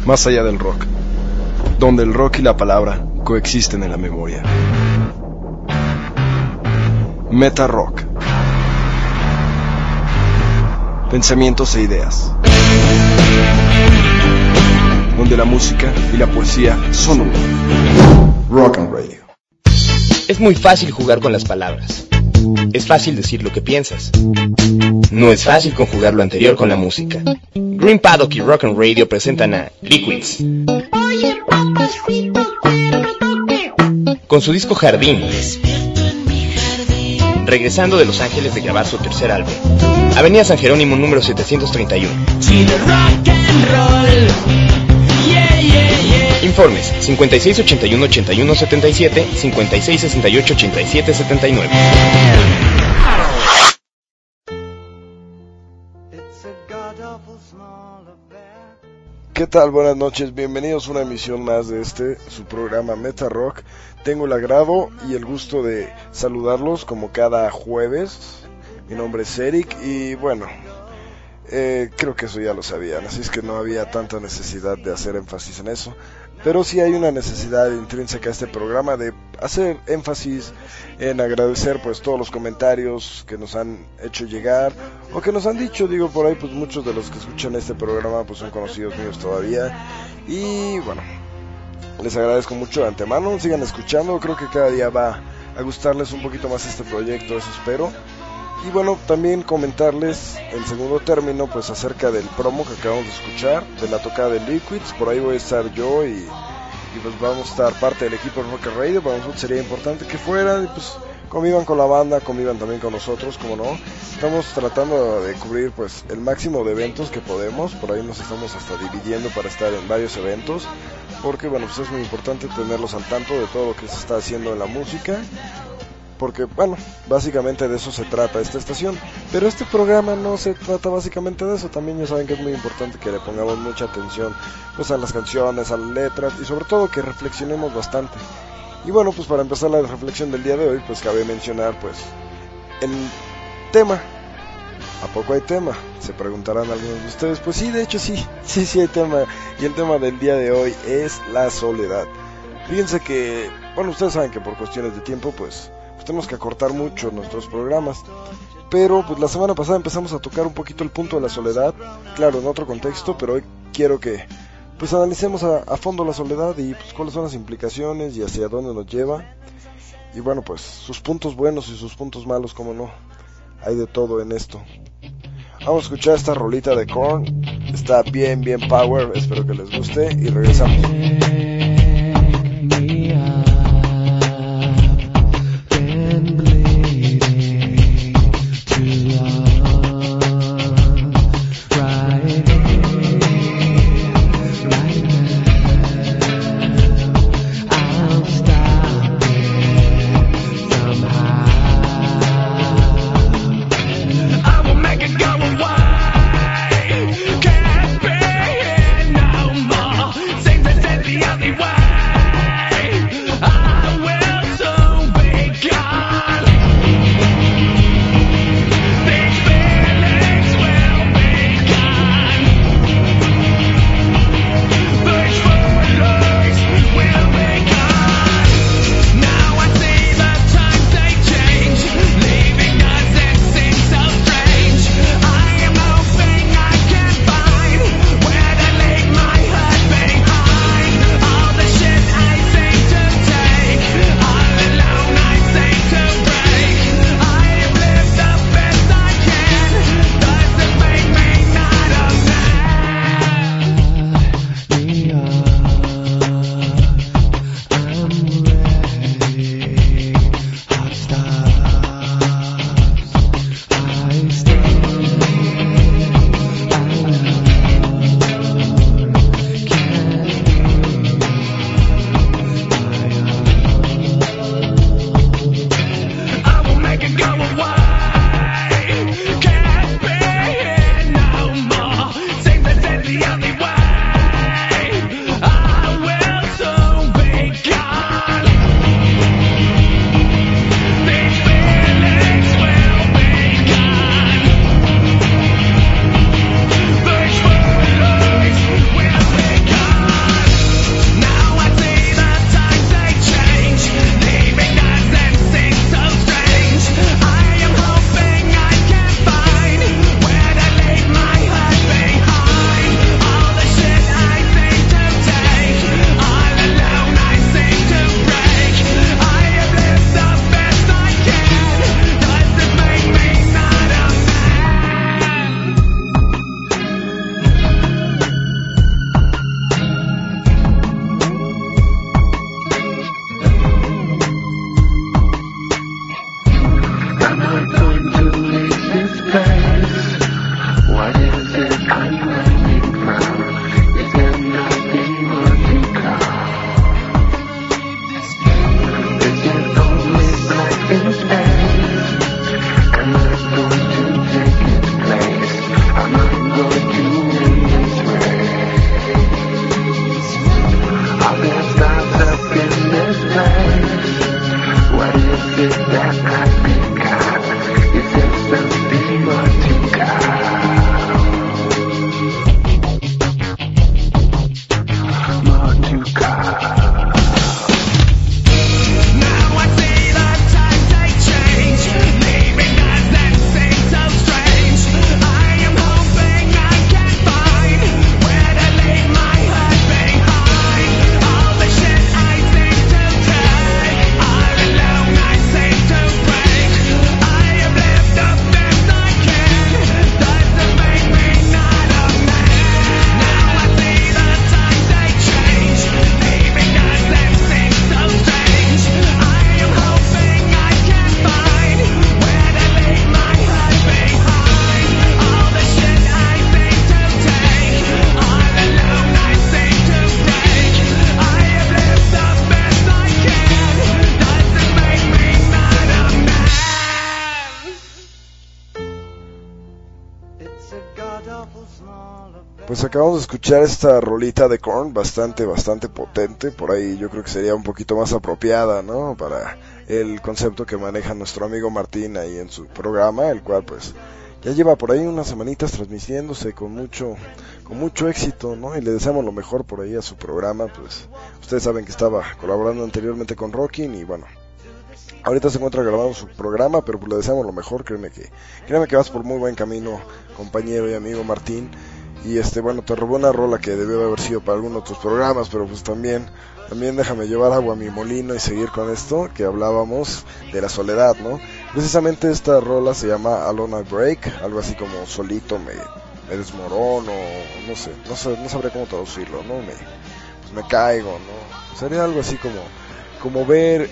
más allá del rock, donde el rock y la palabra coexisten en la memoria. Meta Rock. Pensamientos e ideas, donde la música y la poesía son uno. Rock and Radio. Es muy fácil jugar con las palabras. Es fácil decir lo que piensas. No es fácil conjugar lo anterior con la música. Green Paddock y Rock and Radio presentan a Liquids. Con su disco Jardín, regresando de Los Ángeles de grabar su tercer álbum, Avenida San Jerónimo número 731. Informes 5681-8177, 5668-8779. ¿Qué tal? Buenas noches, bienvenidos a una emisión más de su programa Meta Rock. Tengo el agrado y el gusto de saludarlos como cada jueves. Mi nombre es Eric y bueno, creo que eso ya lo sabían, así es que no había tanta necesidad de hacer énfasis en eso. Pero sí hay una necesidad intrínseca a este programa de hacer énfasis en agradecer pues todos los comentarios que nos han hecho llegar o que nos han dicho, digo por ahí pues muchos de los que escuchan este programa pues son conocidos míos todavía y bueno, les agradezco mucho de antemano, sigan escuchando, creo que cada día va a gustarles un poquito más este proyecto, eso espero. Y bueno, también comentarles en segundo término pues acerca del promo que acabamos de escuchar, de la tocada de Liquids. Por ahí voy a estar yo y pues vamos a estar parte del equipo de Rock and Radio. Para nosotros sería importante que fueran y pues convivan con la banda, convivan también con nosotros, como no. Estamos tratando de cubrir pues el máximo de eventos que podemos, por ahí nos estamos hasta dividiendo para estar en varios eventos, porque bueno, pues es muy importante tenerlos al tanto de todo lo que se está haciendo en la música. Porque, bueno, básicamente de eso se trata esta estación. Pero este programa no se trata básicamente de eso. También ya saben que es muy importante que le pongamos mucha atención pues a las canciones, a las letras y sobre todo que reflexionemos bastante. Y bueno, pues para empezar la reflexión del día de hoy, pues cabe mencionar pues el tema. ¿A poco hay tema? Se preguntarán algunos de ustedes. Pues sí, de hecho sí hay tema. Y el tema del día de hoy es la soledad. Fíjense que, bueno, ustedes saben que por cuestiones de tiempo pues tenemos que acortar mucho nuestros programas, pero pues la semana pasada empezamos a tocar un poquito el punto de la soledad, claro, en otro contexto, pero hoy quiero que pues analicemos a fondo la soledad y pues cuáles son las implicaciones y hacia dónde nos lleva, y bueno, pues sus puntos buenos y sus puntos malos, como no, hay de todo en esto. Vamos a escuchar esta rolita de Korn, está bien power, espero que les guste y regresamos. The Pues acabamos de escuchar esta rolita de Korn, bastante potente. Por ahí yo creo que sería un poquito más apropiada, ¿no? Para el concepto que maneja nuestro amigo Martín ahí en su programa, el cual pues ya lleva por ahí unas semanitas transmitiéndose con mucho éxito, ¿no? Y le deseamos lo mejor por ahí a su programa. Pues ustedes saben que estaba colaborando anteriormente con Rockin' y bueno, ahorita se encuentra grabando su programa, pero pues le deseamos lo mejor. Créeme que vas por muy buen camino, compañero y amigo Martín. Y bueno, te robó una rola que debió de haber sido para alguno de tus programas, pero pues también déjame llevar agua a mi molino y seguir con esto que hablábamos de la soledad, ¿no? Precisamente esta rola se llama Alone I Break, algo así como solito me desmorono, no sabría cómo traducirlo, ¿no? Pues me caigo, ¿no? Sería algo así como ver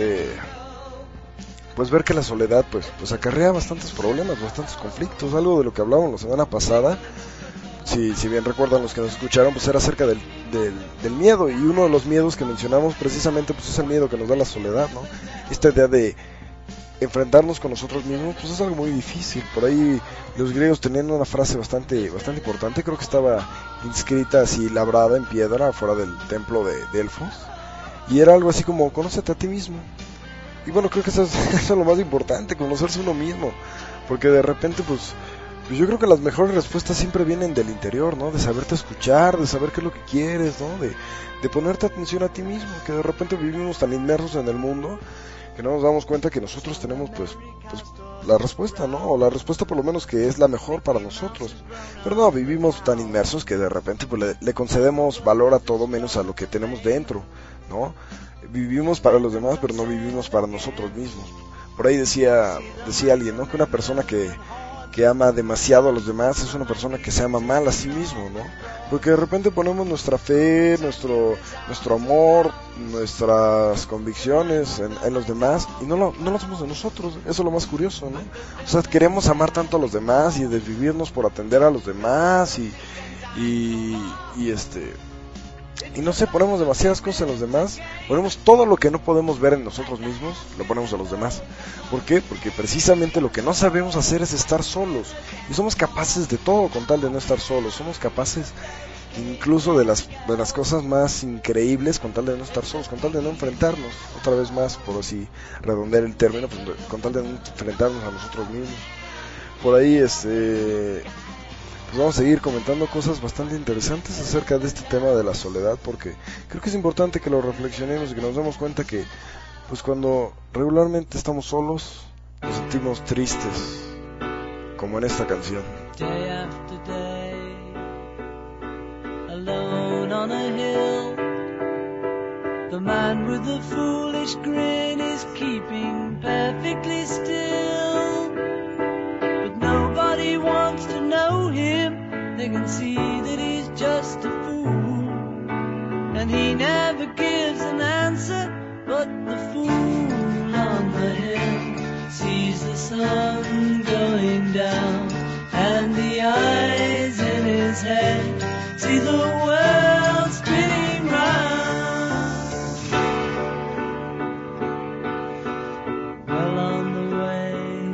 pues ver que la soledad pues acarrea bastantes problemas, bastantes conflictos, algo de lo que hablábamos la semana pasada. Si bien recuerdan los que nos escucharon, pues era acerca del miedo, y uno de los miedos que mencionamos precisamente pues es el miedo que nos da la soledad, ¿no? Esta idea de enfrentarnos con nosotros mismos, pues es algo muy difícil. Por ahí los griegos tenían una frase bastante importante, creo que estaba inscrita así, labrada en piedra afuera del templo de Delfos, y era algo así como: conócete a ti mismo. Y bueno, creo que eso es lo más importante, conocerse uno mismo, porque de repente pues yo creo que las mejores respuestas siempre vienen del interior, ¿no? De saberte escuchar, de saber qué es lo que quieres, ¿no? De ponerte atención a ti mismo, que de repente vivimos tan inmersos en el mundo que no nos damos cuenta que nosotros tenemos pues la respuesta, ¿no? O la respuesta por lo menos que es la mejor para nosotros. Pero no, vivimos tan inmersos que de repente pues le concedemos valor a todo menos a lo que tenemos dentro, ¿no? Vivimos para los demás, pero no vivimos para nosotros mismos. Por ahí decía alguien, ¿no? Que una persona que ama demasiado a los demás es una persona que se ama mal a sí mismo, ¿no? Porque de repente ponemos nuestra fe, nuestro amor, nuestras convicciones en los demás y no lo hacemos de nosotros. Eso es lo más curioso, ¿no? O sea, queremos amar tanto a los demás y desvivirnos por atender a los demás y no sé, ponemos demasiadas cosas en los demás, ponemos todo lo que no podemos ver en nosotros mismos, lo ponemos a los demás. ¿Por qué? Porque precisamente lo que no sabemos hacer es estar solos, y somos capaces de todo con tal de no estar solos, somos capaces incluso de las cosas más increíbles con tal de no estar solos, con tal de no enfrentarnos, otra vez más, por así redondear el término, pues, con tal de no enfrentarnos a nosotros mismos. Por ahí pues vamos a seguir comentando cosas bastante interesantes acerca de este tema de la soledad, porque creo que es importante que lo reflexionemos y que nos demos cuenta que pues cuando regularmente estamos solos nos sentimos tristes, como en esta canción. Day after day, alone on a hill, the man with the foolish grin is keeping perfectly still, but nobody wants to know him. They can see that he's just a fool, and he never gives an answer. But the fool on the hill sees the sun going down, and the eyes in his head see the world spinning round. Well on the way,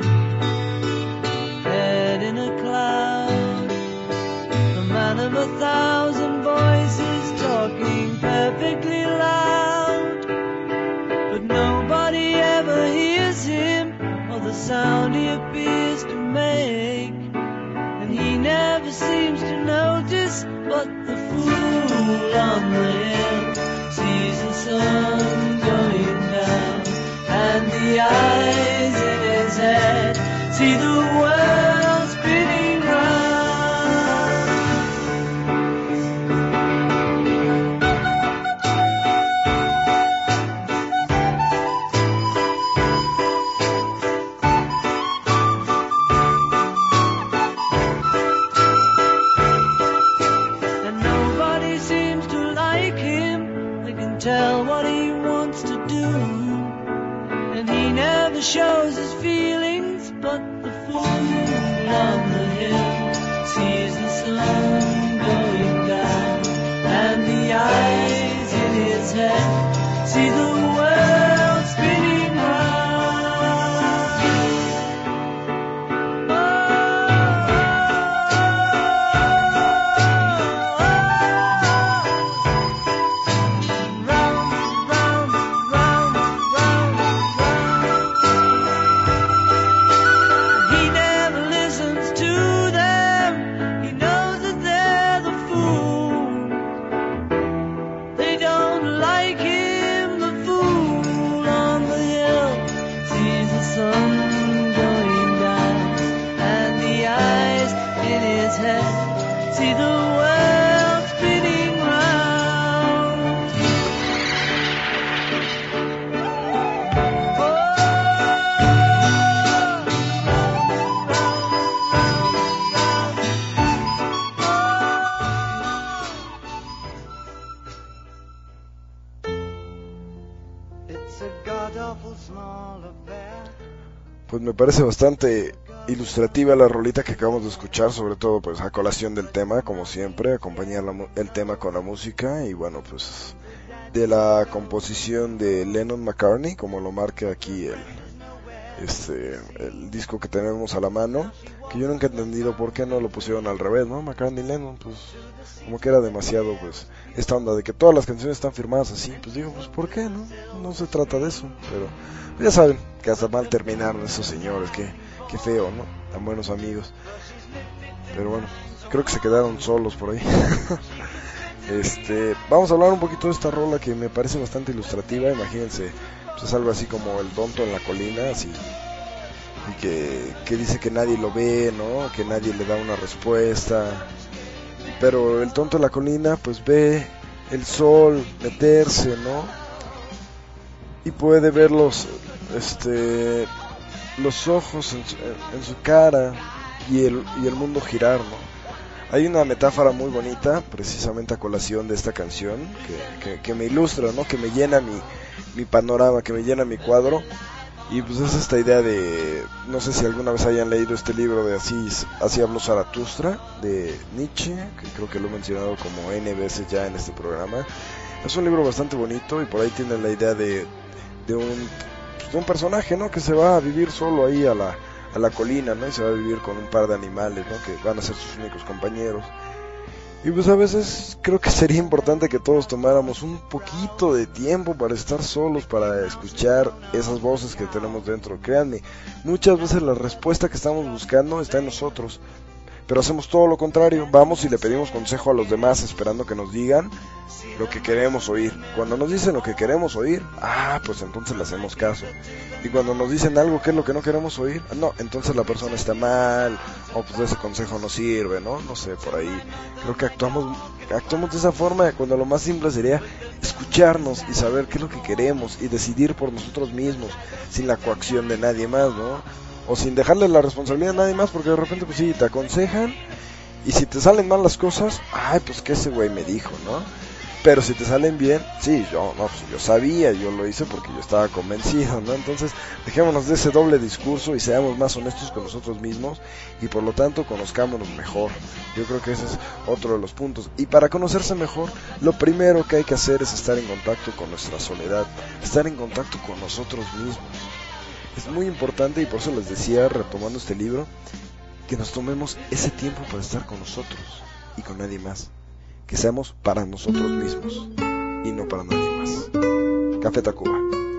head in a cloud, the man of 1,000 voices talking perfectly loud, but nobody ever hears him or the sound he appears to make, and he never seems to notice. But the fool on the hill sees the sun going down, and the eyes in his head see the world spinning round. And nobody seems to like him. They can tell what he wants to do, and he never shows his feelings. But the fool on the hill sees the sun going down, and the eyes in his head see the world spinning round. Pues me parece bastante ilustrativa la rolita que acabamos de escuchar, sobre todo pues a colación del tema, como siempre, acompañar el tema con la música y bueno, pues de la composición de Lennon-McCartney, como lo marca aquí el disco que tenemos a la mano, que yo nunca he entendido por qué no lo pusieron al revés, ¿no? McCartney-Lennon, pues como que era demasiado, pues, esta onda de que todas las canciones están firmadas así, pues digo, pues ¿por qué, no? No se trata de eso, pero ya saben que hasta mal terminaron esos señores, qué feo, ¿no? Tan buenos amigos, pero bueno, creo que se quedaron solos por ahí. Vamos a hablar un poquito de esta rola que me parece bastante ilustrativa. Imagínense, pues es algo así como el tonto en la colina, así, y que dice que nadie lo ve, ¿no? Que nadie le da una respuesta, pero el tonto en la colina pues ve el sol meterse, ¿no? Y puede ver los ojos en su cara y el mundo girar, ¿no? Hay una metáfora muy bonita, precisamente a colación de esta canción, que me ilustra, ¿no? Que me llena mi panorama, que me llena mi cuadro. Y pues es esta idea de, no sé si alguna vez hayan leído este libro de Así habló Zaratustra, de Nietzsche, que creo que lo he mencionado como N veces ya en este programa. Es un libro bastante bonito y por ahí tiene la idea de un personaje, ¿no? Que se va a vivir solo ahí a la colina, ¿no? Y se va a vivir con un par de animales, ¿no? Que van a ser sus únicos compañeros. Y pues a veces creo que sería importante que todos tomáramos un poquito de tiempo para estar solos, para escuchar esas voces que tenemos dentro. Créanme, muchas veces la respuesta que estamos buscando está en nosotros, pero hacemos todo lo contrario. Vamos y le pedimos consejo a los demás esperando que nos digan lo que queremos oír. Cuando nos dicen lo que queremos oír, pues entonces le hacemos caso. Y cuando nos dicen algo que es lo que no queremos oír, no, entonces la persona está mal, o pues ese consejo no sirve, ¿no? No sé, por ahí creo que actuamos de esa forma, cuando lo más simple sería escucharnos y saber qué es lo que queremos y decidir por nosotros mismos, sin la coacción de nadie más, ¿no? O sin dejarle la responsabilidad a nadie más, porque de repente pues sí, te aconsejan, y si te salen mal las cosas, pues que ese güey me dijo, ¿no? Pero si te salen bien, sí, yo sabía, yo lo hice porque yo estaba convencido, ¿no? Entonces, dejémonos de ese doble discurso y seamos más honestos con nosotros mismos y por lo tanto conozcámonos mejor. Yo creo que ese es otro de los puntos. Y para conocerse mejor, lo primero que hay que hacer es estar en contacto con nuestra soledad, estar en contacto con nosotros mismos. Es muy importante y por eso les decía, retomando este libro, que nos tomemos ese tiempo para estar con nosotros y con nadie más. Que seamos para nosotros mismos y no para nadie más. Café Tacuba.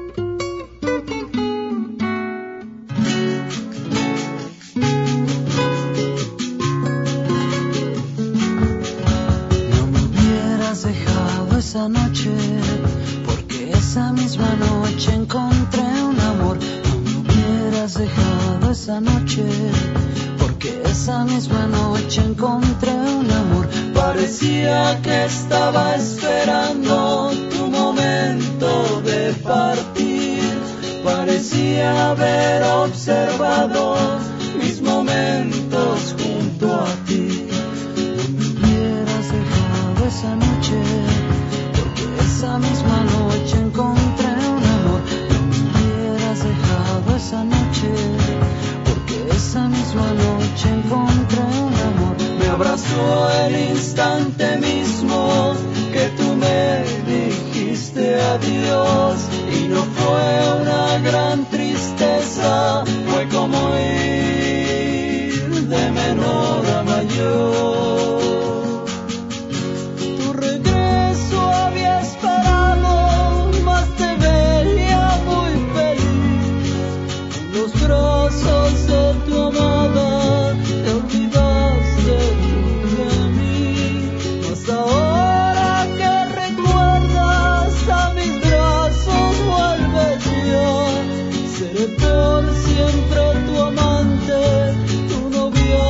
No me hubieras dejado esa noche, porque esa misma noche encontré un amor. No me hubieras dejado esa noche, porque esa misma noche encontré un amor. Parecía que estaba esperando tu momento de partir. Parecía haber observado mis momentos junto a ti. No me hubieras dejado esa noche, porque esa misma noche encontré un amor. No me hubieras dejado esa noche, porque esa misma noche encontré un amor. Me abrazó el instante mismo que tú me dijiste adiós, y no fue una gran tristeza, fue como ir de menor a mayor. Tu regreso había esperado, mas te veía muy feliz en los brazos de tu amada. Te olvidaste de mí, mas ahora que recuerdas a mis brazos vuelve ya. Seré por siempre tu amante, tu novia,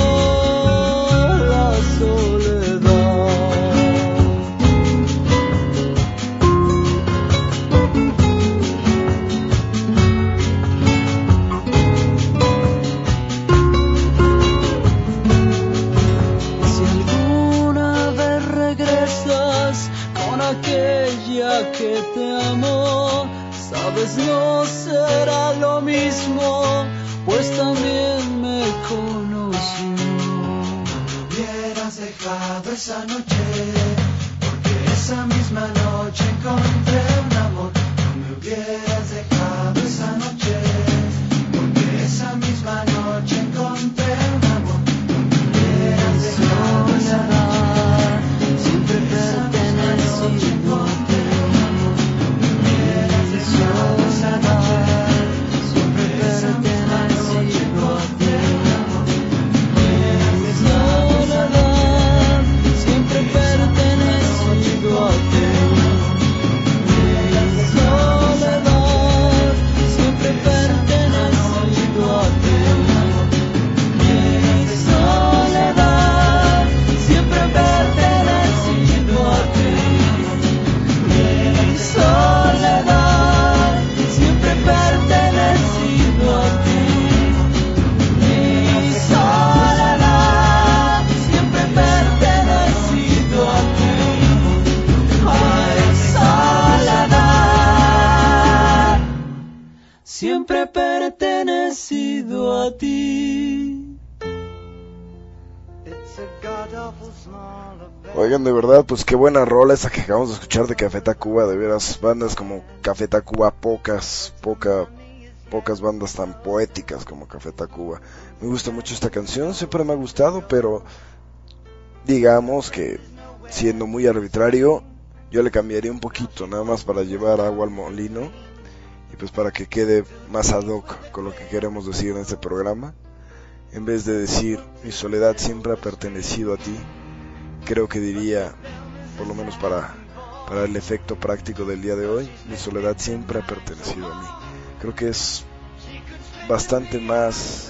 la soledad. Si alguna vez regresas con aquella que te amó, Sabes, no será lo mismo, pues también me conoció. No me hubieras dejado esa noche, porque esa misma noche encontré un amor. No me hubieras dejado esa noche, porque esa misma noche encontré un amor. No me hubieras dejado esa noche, siempre pertenecido a ti. Siempre pertenecido a ti. Oigan, de verdad, pues qué buena rola esa que acabamos de escuchar de Café Tacuba. De veras, bandas como Café Tacuba, pocas bandas tan poéticas como Café Tacuba. Me gusta mucho esta canción, siempre me ha gustado, pero digamos que siendo muy arbitrario, yo le cambiaría un poquito, nada más para llevar agua al molino y pues para que quede más ad hoc con lo que queremos decir en este programa. En vez de decir mi soledad siempre ha pertenecido a ti, creo que diría, por lo menos para el efecto práctico del día de hoy, mi soledad siempre ha pertenecido a mí. Creo que es bastante más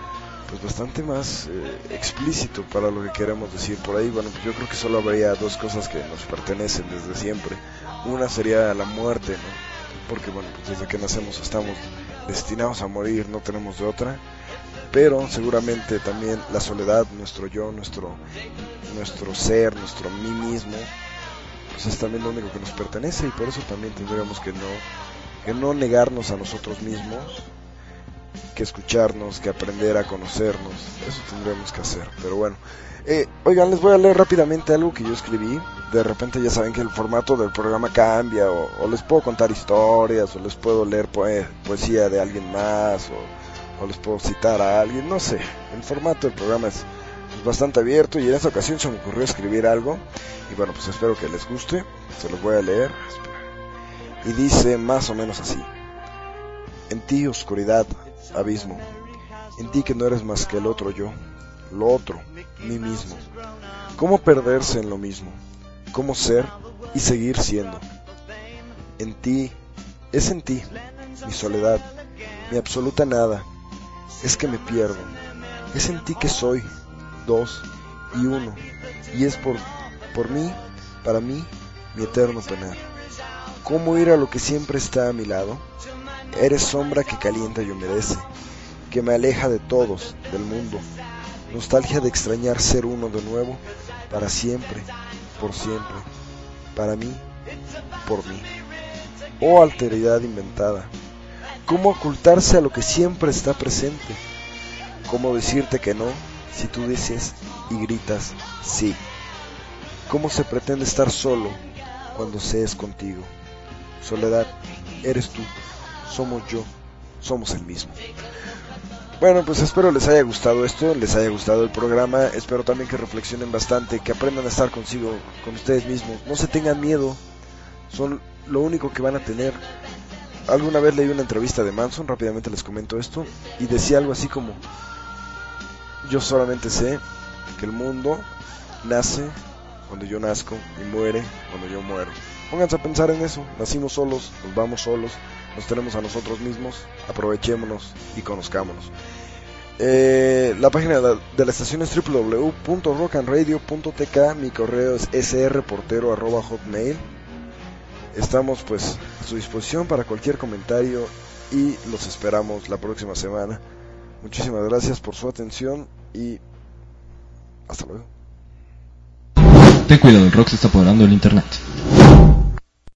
explícito para lo que queremos decir por ahí. Bueno, pues yo creo que solo habría dos cosas que nos pertenecen desde siempre. Una sería la muerte, ¿no? Porque bueno, pues desde que nacemos estamos destinados a morir, no tenemos de otra. Pero seguramente también la soledad, nuestro yo, nuestro ser, nuestro mí mismo, pues es también lo único que nos pertenece, y por eso también tendríamos que no negarnos a nosotros mismos, que escucharnos, que aprender a conocernos. Eso tendríamos que hacer. Pero bueno, oigan, les voy a leer rápidamente algo que yo escribí. De repente ya saben que el formato del programa cambia, o les puedo contar historias, o les puedo leer poesía de alguien más, o les puedo citar a alguien, no sé. El formato del programa es bastante abierto, y en esta ocasión se me ocurrió escribir algo, y bueno, pues espero que les guste. Se los voy a leer. Y dice más o menos así: en ti, oscuridad, abismo, en ti que no eres más que el otro yo, lo otro, mí mismo. ¿Cómo perderse en lo mismo? ¿Cómo ser y seguir siendo? En ti, es en ti, mi soledad, mi absoluta nada, es que me pierdo. Es en ti que soy dos y uno, y es por mí, para mí, mi eterno penar. ¿Cómo ir a lo que siempre está a mi lado? Eres sombra que calienta y humedece, que me aleja de todos, del mundo. Nostalgia de extrañar ser uno de nuevo, para siempre, por siempre, para mí, por mí. Oh alteridad inventada, ¿cómo ocultarse a lo que siempre está presente? ¿Cómo decirte que no si tú dices y gritas sí? ¿Cómo se pretende estar solo cuando se es contigo? Soledad, eres tú, somos yo, somos el mismo. Bueno, pues espero les haya gustado esto, les haya gustado el programa. Espero también que reflexionen bastante, que aprendan a estar consigo, con ustedes mismos. No se tengan miedo, son lo único que van a tener. Alguna vez leí una entrevista de Manson, rápidamente les comento esto, y decía algo así como: yo solamente sé que el mundo nace cuando yo nazco y muere cuando yo muero. Pónganse a pensar en eso. Nacimos solos, nos vamos solos, nos tenemos a nosotros mismos. Aprovechémonos y conozcámonos. La página de la estación es www.rockandradio.tk. Mi correo es srportero@hotmail. Estamos pues a su disposición para cualquier comentario y los esperamos la próxima semana. Muchísimas gracias por su atención y hasta luego. Ten cuidado, el rock se está apoderando del internet.